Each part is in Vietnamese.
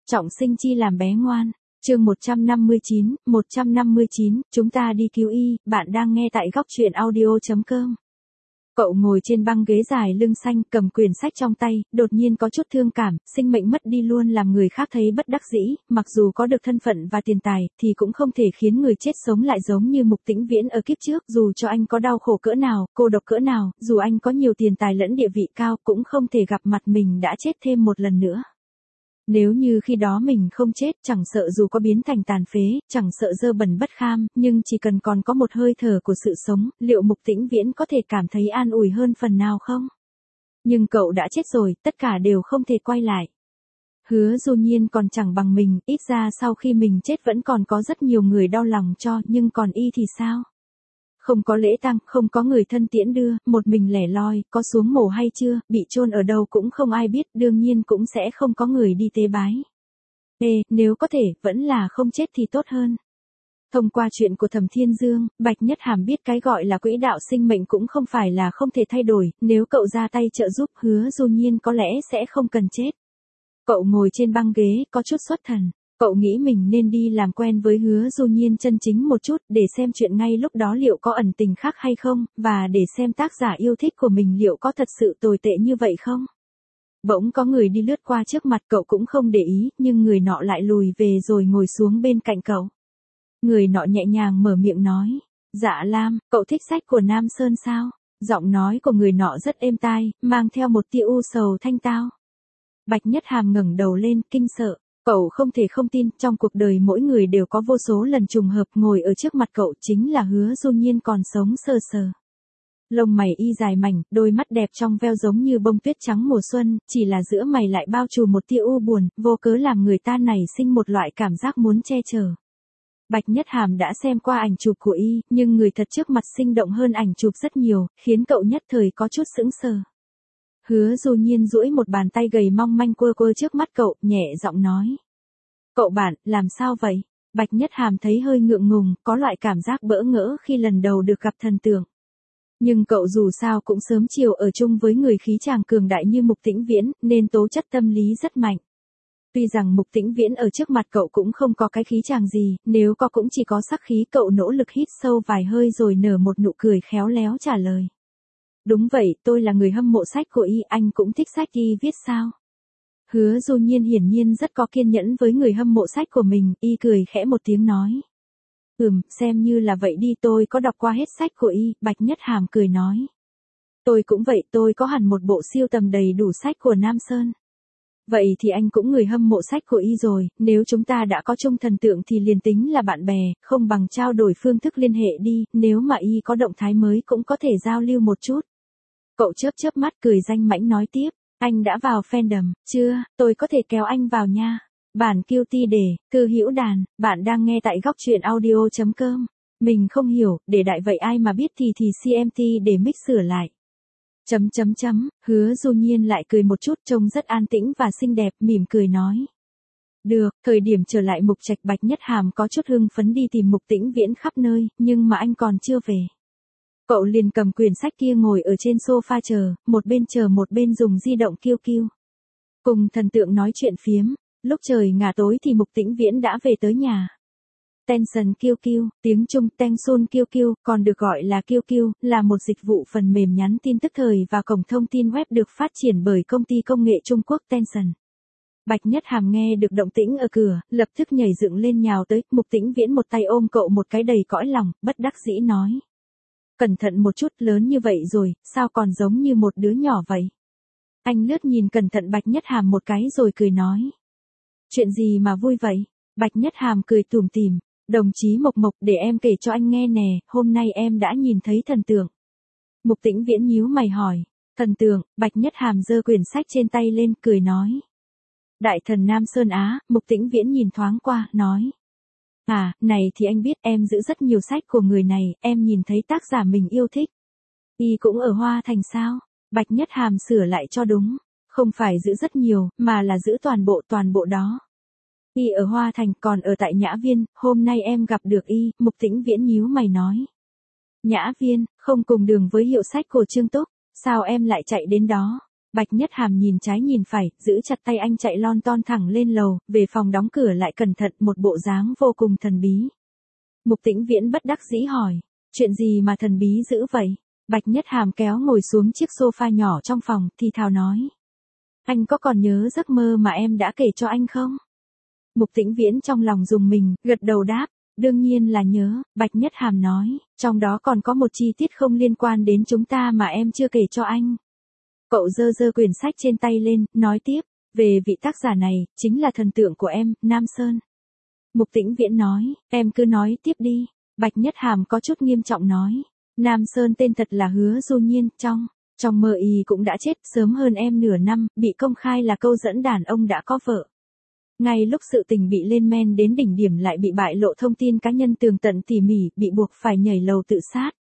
trọng sinh chi làm bé ngoan. Chương 159, chúng ta đi cứu y, bạn đang nghe tại góc truyện audio.com. Cậu ngồi trên băng ghế dài lưng xanh, cầm quyển sách trong tay, đột nhiên có chút thương cảm, sinh mệnh mất đi luôn làm người khác thấy bất đắc dĩ, mặc dù có được thân phận và tiền tài, thì cũng không thể khiến người chết sống lại giống như Mục Tĩnh Viễn ở kiếp trước, dù cho anh có đau khổ cỡ nào, cô độc cỡ nào, dù anh có nhiều tiền tài lẫn địa vị cao, cũng không thể gặp mặt mình đã chết thêm một lần nữa. Nếu như khi đó mình không chết, chẳng sợ dù có biến thành tàn phế, chẳng sợ dơ bẩn bất kham, nhưng chỉ cần còn có một hơi thở của sự sống, liệu Mục Tĩnh Viễn có thể cảm thấy an ủi hơn phần nào không? Nhưng cậu đã chết rồi, tất cả đều không thể quay lại. Hứa Du Nhiên còn chẳng bằng mình, ít ra sau khi mình chết vẫn còn có rất nhiều người đau lòng cho, nhưng còn y thì sao? Không có lễ tang, không có người thân tiễn đưa, một mình lẻ loi, có xuống mồ hay chưa, bị chôn ở đâu cũng không ai biết, đương nhiên cũng sẽ không có người đi tế bái. Nếu có thể, vẫn là không chết thì tốt hơn. Thông qua chuyện của Thẩm Thiên Dương, Bạch Nhất Hàm biết cái gọi là quỹ đạo sinh mệnh cũng không phải là không thể thay đổi, nếu cậu ra tay trợ giúp, Hứa Du Nhiên có lẽ sẽ không cần chết. Cậu ngồi trên băng ghế, có chút xuất thần. Cậu nghĩ mình nên đi làm quen với Hứa Du Nhiên chân chính một chút, để xem chuyện ngay lúc đó liệu có ẩn tình khác hay không, và để xem tác giả yêu thích của mình liệu có thật sự tồi tệ như vậy không. Bỗng có người đi lướt qua trước mặt cậu cũng không để ý, nhưng người nọ lại lùi về rồi ngồi xuống bên cạnh cậu. Người nọ nhẹ nhàng mở miệng nói, Dạ Lam, cậu thích sách của Nam Sơn sao? Giọng nói của người nọ rất êm tai, mang theo một tia u sầu thanh tao. Bạch Nhất Hàm ngẩng đầu lên, kinh sợ. Cậu không thể không tin, trong cuộc đời mỗi người đều có vô số lần trùng hợp, ngồi ở trước mặt cậu chính là Hứa Du Nhiên còn sống sờ sờ. Lông mày y dài mảnh, đôi mắt đẹp trong veo giống như bông tuyết trắng mùa xuân, chỉ là giữa mày lại bao trùm một tia u buồn, vô cớ làm người ta nảy sinh một loại cảm giác muốn che chở. Bạch Nhất Hàm đã xem qua ảnh chụp của y, nhưng người thật trước mặt sinh động hơn ảnh chụp rất nhiều, khiến cậu nhất thời có chút sững sờ. Hứa Du Nhiên duỗi một bàn tay gầy mong manh quơ quơ trước mắt cậu, nhẹ giọng nói. Cậu bạn, làm sao vậy? Bạch Nhất Hàm thấy hơi ngượng ngùng, có loại cảm giác bỡ ngỡ khi lần đầu được gặp thần tượng. Nhưng cậu dù sao cũng sớm chiều ở chung với người khí chàng cường đại như Mục Tĩnh Viễn, nên tố chất tâm lý rất mạnh. Tuy rằng Mục Tĩnh Viễn ở trước mặt cậu cũng không có cái khí chàng gì, nếu có cũng chỉ có sắc khí, cậu nỗ lực hít sâu vài hơi rồi nở một nụ cười khéo léo trả lời. Đúng vậy, tôi là người hâm mộ sách của y, anh cũng thích sách y viết sao? Hứa Du Nhiên hiển nhiên rất có kiên nhẫn với người hâm mộ sách của mình, y cười khẽ một tiếng nói. Xem như là vậy đi, tôi có đọc qua hết sách của y, Bạch Nhất Hàm cười nói. Tôi cũng vậy, tôi có hẳn một bộ siêu tầm đầy đủ sách của Nam Sơn. Vậy thì anh cũng người hâm mộ sách của y rồi, nếu chúng ta đã có chung thần tượng thì liền tính là bạn bè, không bằng trao đổi phương thức liên hệ đi, nếu mà y có động thái mới cũng có thể giao lưu một chút. Cậu chớp mắt cười danh mãnh nói tiếp, anh đã vào fandom, chưa, tôi có thể kéo anh vào nha. Bản QT đề, thư hữu đàn, bạn đang nghe tại góc truyện audio.com. Mình không hiểu, để đại vậy ai mà biết thì CMT để mix sửa lại. Hứa Du Nhiên lại cười một chút, trông rất an tĩnh và xinh đẹp, mỉm cười nói. Được, thời điểm trở lại Mục Trạch, Bạch Nhất Hàm có chút hưng phấn đi tìm Mục Tĩnh Viễn khắp nơi, nhưng mà anh còn chưa về. Cậu liền cầm quyển sách kia ngồi ở trên sofa chờ một bên dùng di động kiêu kiêu. Cùng thần tượng nói chuyện phiếm, lúc trời ngả tối thì Mục Tĩnh Viễn đã về tới nhà. Tension QQ, tiếng Trung Tension QQ, còn được gọi là QQ, là một dịch vụ phần mềm nhắn tin tức thời và cổng thông tin web được phát triển bởi công ty công nghệ Trung Quốc Tension. Bạch Nhất Hàm nghe được động tĩnh ở cửa, lập tức nhảy dựng lên nhào tới, Mục Tĩnh Viễn một tay ôm cậu một cái đầy cõi lòng, bất đắc dĩ nói. Cẩn thận một chút, lớn như vậy rồi, sao còn giống như một đứa nhỏ vậy? Anh lướt nhìn cẩn thận Bạch Nhất Hàm một cái rồi cười nói. Chuyện gì mà vui vậy? Bạch Nhất Hàm cười tủm tỉm. Đồng chí Mộc, để em kể cho anh nghe nè, hôm nay em đã nhìn thấy thần tượng. Mục Tĩnh Viễn nhíu mày hỏi. Thần tượng, Bạch Nhất Hàm giơ quyển sách trên tay lên, cười nói. Đại thần Nam Sơn Á, Mục Tĩnh Viễn nhìn thoáng qua, nói. À, này thì anh biết em giữ rất nhiều sách của người này, em nhìn thấy tác giả mình yêu thích. Y cũng ở Hoa Thành sao? Bạch Nhất Hàm sửa lại cho đúng. Không phải giữ rất nhiều, mà là giữ toàn bộ đó. Y ở Hoa Thành, còn ở tại Nhã Viên, hôm nay em gặp được y, Mục Tĩnh Viễn nhíu mày nói. Nhã Viên, không cùng đường với hiệu sách của Trương Túc, sao em lại chạy đến đó? Bạch Nhất Hàm nhìn trái nhìn phải, giữ chặt tay anh chạy lon ton thẳng lên lầu, về phòng đóng cửa lại cẩn thận, một bộ dáng vô cùng thần bí. Mục Tĩnh Viễn bất đắc dĩ hỏi, chuyện gì mà thần bí dữ vậy? Bạch Nhất Hàm kéo ngồi xuống chiếc sofa nhỏ trong phòng, thì thào nói. Anh có còn nhớ giấc mơ mà em đã kể cho anh không? Mục Tĩnh Viễn trong lòng rùng mình, gật đầu đáp. Đương nhiên là nhớ, Bạch Nhất Hàm nói, trong đó còn có một chi tiết không liên quan đến chúng ta mà em chưa kể cho anh. Cậu giơ giơ quyển sách trên tay lên, nói tiếp, về vị tác giả này, chính là thần tượng của em, Nam Sơn. Mục Tĩnh Viễn nói, em cứ nói tiếp đi. Bạch Nhất Hàm có chút nghiêm trọng nói, Nam Sơn tên thật là Hứa Du Nhiên, trong mơ y cũng đã chết sớm hơn em nửa năm, bị công khai là câu dẫn đàn ông đã có vợ. Ngay lúc sự tình bị lên men đến đỉnh điểm lại bị bại lộ thông tin cá nhân tường tận tỉ mỉ, bị buộc phải nhảy lầu tự sát.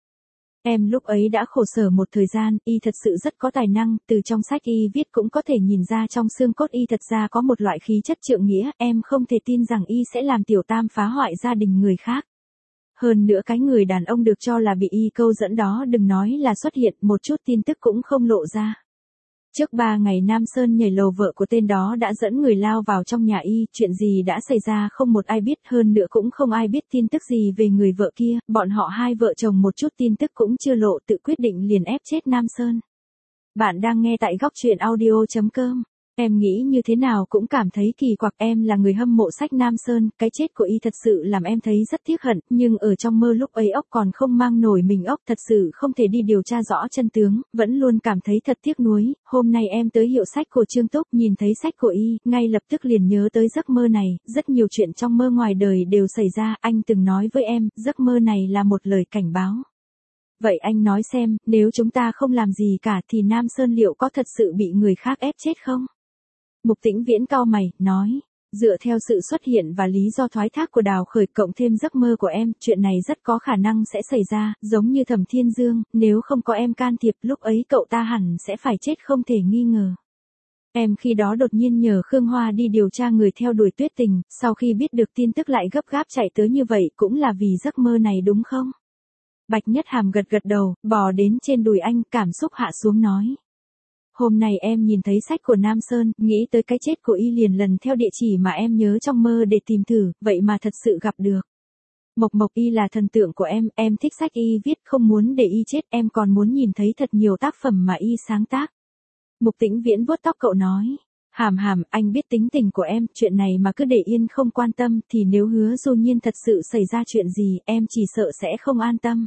Em lúc ấy đã khổ sở một thời gian, y thật sự rất có tài năng, từ trong sách y viết cũng có thể nhìn ra trong xương cốt y thật ra có một loại khí chất trượng nghĩa, em không thể tin rằng y sẽ làm tiểu tam phá hoại gia đình người khác. Hơn nữa cái người đàn ông được cho là bị y câu dẫn đó đừng nói là xuất hiện, một chút tin tức cũng không lộ ra. Trước 3 ngày Nam Sơn nhảy lầu vợ của tên đó đã dẫn người lao vào trong nhà y, chuyện gì đã xảy ra không một ai biết, hơn nữa cũng không ai biết tin tức gì về người vợ kia, bọn họ hai vợ chồng một chút tin tức cũng chưa lộ tự quyết định liền ép chết Nam Sơn. Bạn đang nghe tại góc truyện audio.com. Em nghĩ như thế nào cũng cảm thấy kỳ quặc, em là người hâm mộ sách Nam Sơn, cái chết của y thật sự làm em thấy rất tiếc hận, nhưng ở trong mơ lúc ấy ốc còn không mang nổi mình ốc, thật sự không thể đi điều tra rõ chân tướng, vẫn luôn cảm thấy thật tiếc nuối. Hôm nay em tới hiệu sách của Trương Túc, nhìn thấy sách của y, ngay lập tức liền nhớ tới giấc mơ này, rất nhiều chuyện trong mơ ngoài đời đều xảy ra, anh từng nói với em, giấc mơ này là một lời cảnh báo. Vậy anh nói xem, nếu chúng ta không làm gì cả thì Nam Sơn liệu có thật sự bị người khác ép chết không? Mục Tĩnh Viễn cau mày, nói, dựa theo sự xuất hiện và lý do thoái thác của Đào Khởi cộng thêm giấc mơ của em, chuyện này rất có khả năng sẽ xảy ra, giống như Thẩm Thiên Dương, nếu không có em can thiệp lúc ấy cậu ta hẳn sẽ phải chết không thể nghi ngờ. Em khi đó đột nhiên nhờ Khương Hoa đi điều tra người theo đuổi Tuyết Tình, sau khi biết được tin tức lại gấp gáp chạy tới như vậy cũng là vì giấc mơ này đúng không? Bạch Nhất Hàm gật gật đầu, bò đến trên đùi anh, cảm xúc hạ xuống nói. Hôm nay em nhìn thấy sách của Nam Sơn, nghĩ tới cái chết của y liền lần theo địa chỉ mà em nhớ trong mơ để tìm thử, vậy mà thật sự gặp được. Mộc Mộc y là thần tượng của em thích sách y viết, không muốn để y chết, em còn muốn nhìn thấy thật nhiều tác phẩm mà y sáng tác. Mục Tĩnh Viễn vuốt tóc cậu nói, Hàm Hàm, anh biết tính tình của em, chuyện này mà cứ để yên không quan tâm, thì nếu Hứa Du Nhiên thật sự xảy ra chuyện gì, em chỉ sợ sẽ không an tâm.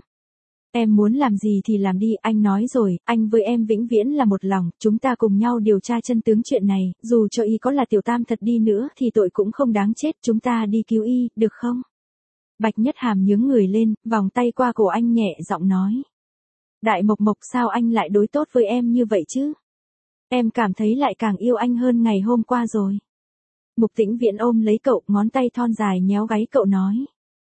Em muốn làm gì thì làm đi, anh nói rồi, anh với em vĩnh viễn là một lòng, chúng ta cùng nhau điều tra chân tướng chuyện này, dù cho y có là tiểu tam thật đi nữa thì tội cũng không đáng chết, chúng ta đi cứu y, được không? Bạch Nhất Hàm nhướng người lên, vòng tay qua cổ anh nhẹ giọng nói. Đại Mộc Mộc, sao anh lại đối tốt với em như vậy chứ? Em cảm thấy lại càng yêu anh hơn ngày hôm qua rồi. Mục Tĩnh Viễn ôm lấy cậu, ngón tay thon dài nhéo gáy cậu nói.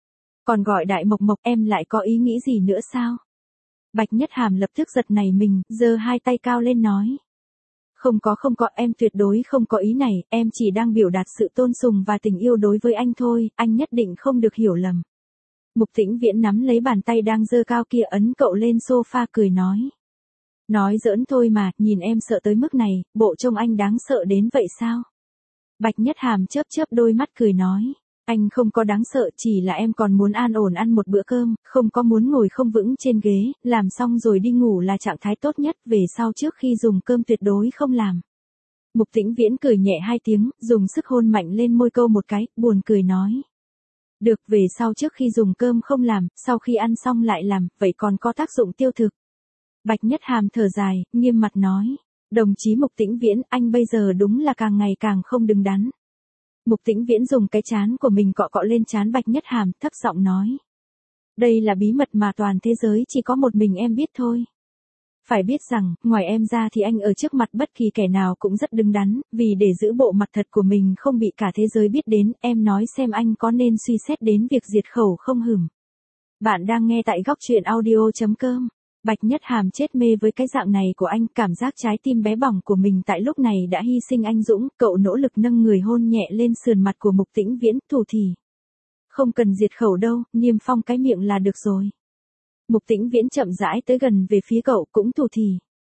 Còn gọi Đại Mộc Mộc, em lại có ý nghĩ gì nữa sao? Bạch Nhất Hàm lập tức giật nảy mình, giơ hai tay cao lên nói. Không có, em tuyệt đối không có ý này, em chỉ đang biểu đạt sự tôn sùng và tình yêu đối với anh thôi, anh nhất định không được hiểu lầm. Mục Tĩnh Viễn nắm lấy bàn tay đang giơ cao kia ấn cậu lên sofa cười nói. Nói giỡn thôi mà, nhìn em sợ tới mức này, bộ trông anh đáng sợ đến vậy sao? Bạch Nhất Hàm chớp chớp đôi mắt cười nói. Anh không có đáng sợ, chỉ là em còn muốn an ổn ăn một bữa cơm, không có muốn ngồi không vững trên ghế, làm xong rồi đi ngủ là trạng thái tốt nhất, về sau trước khi dùng cơm tuyệt đối không làm. Mục Tĩnh Viễn cười nhẹ hai tiếng, dùng sức hôn mạnh lên môi câu một cái, buồn cười nói. Được, về sau trước khi dùng cơm không làm, sau khi ăn xong lại làm, vậy còn có tác dụng tiêu thực. Bạch Nhất Hàm thở dài, nghiêm mặt nói. Đồng chí Mục Tĩnh Viễn, anh bây giờ đúng là càng ngày càng không đứng đắn. Mục Tĩnh Viễn dùng cái trán của mình cọ cọ lên trán Bạch Nhất Hàm, thấp giọng nói. Đây là bí mật mà toàn thế giới chỉ có một mình em biết thôi. Phải biết rằng, ngoài em ra thì anh ở trước mặt bất kỳ kẻ nào cũng rất đứng đắn, vì để giữ bộ mặt thật của mình không bị cả thế giới biết đến, em nói xem anh có nên suy xét đến việc diệt khẩu không hửm. Bạn đang nghe tại góc truyện audio.com. Bạch Nhất Hàm chết mê với cái dạng này của anh, cảm giác trái tim bé bỏng của mình tại lúc này đã hy sinh anh dũng, cậu nỗ lực nâng người hôn nhẹ lên sườn mặt của Mục Tĩnh Viễn, thủ thỉ. Không cần diệt khẩu đâu, niêm phong cái miệng là được rồi. Mục Tĩnh Viễn chậm rãi tới gần về phía cậu, cũng thủ thỉ.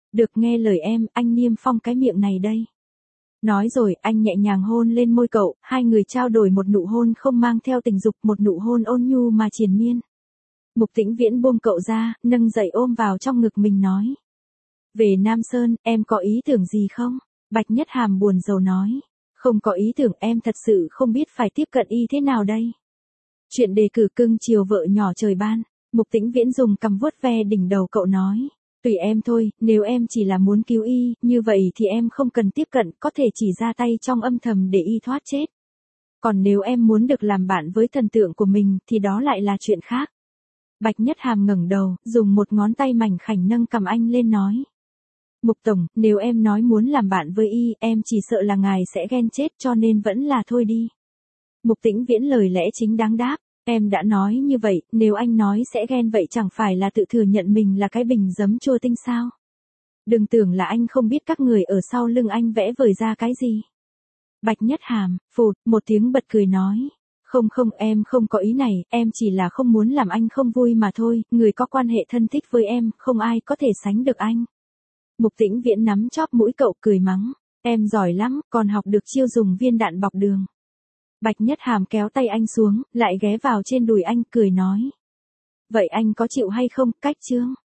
Được nghe lời em, anh niêm phong cái miệng này đây. Nói rồi, anh nhẹ nhàng hôn lên môi cậu, hai người trao đổi một nụ hôn không mang theo tình dục, một nụ hôn ôn nhu mà triền miên. Mục Tĩnh Viễn buông cậu ra, nâng dậy ôm vào trong ngực mình nói. Về Nam Sơn, em có ý tưởng gì không? Bạch Nhất Hàm buồn rầu nói. Không có ý tưởng, em thật sự không biết phải tiếp cận y thế nào đây. Chuyện đề cử cưng chiều vợ nhỏ trời ban. Mục Tĩnh Viễn dùng cằm vuốt ve đỉnh đầu cậu nói. Tùy em thôi, nếu em chỉ là muốn cứu y, như vậy thì em không cần tiếp cận, có thể chỉ ra tay trong âm thầm để y thoát chết. Còn nếu em muốn được làm bạn với thần tượng của mình thì đó lại là chuyện khác. Bạch Nhất Hàm ngẩng đầu, dùng một ngón tay mảnh khảnh nâng cằm anh lên nói. Mục Tổng, nếu em nói muốn làm bạn với y, em chỉ sợ là ngài sẽ ghen chết cho nên vẫn là thôi đi. Mục Tĩnh Viễn lời lẽ chính đáng đáp. Em đã nói như vậy, nếu anh nói sẽ ghen vậy chẳng phải là tự thừa nhận mình là cái bình giấm chua tinh sao? Đừng tưởng là anh không biết các người ở sau lưng anh vẽ vời ra cái gì. Bạch Nhất Hàm, phụt, một tiếng bật cười nói. Không không, em không có ý này, em chỉ là không muốn làm anh không vui mà thôi, người có quan hệ thân thích với em, không ai có thể sánh được anh. Mục Tĩnh Viễn nắm chóp mũi cậu cười mắng. Em giỏi lắm, còn học được chiêu dùng viên đạn bọc đường. Bạch Nhất Hàm kéo tay anh xuống, lại ghé vào trên đùi anh cười nói. Vậy anh có chịu hay không, cách chương?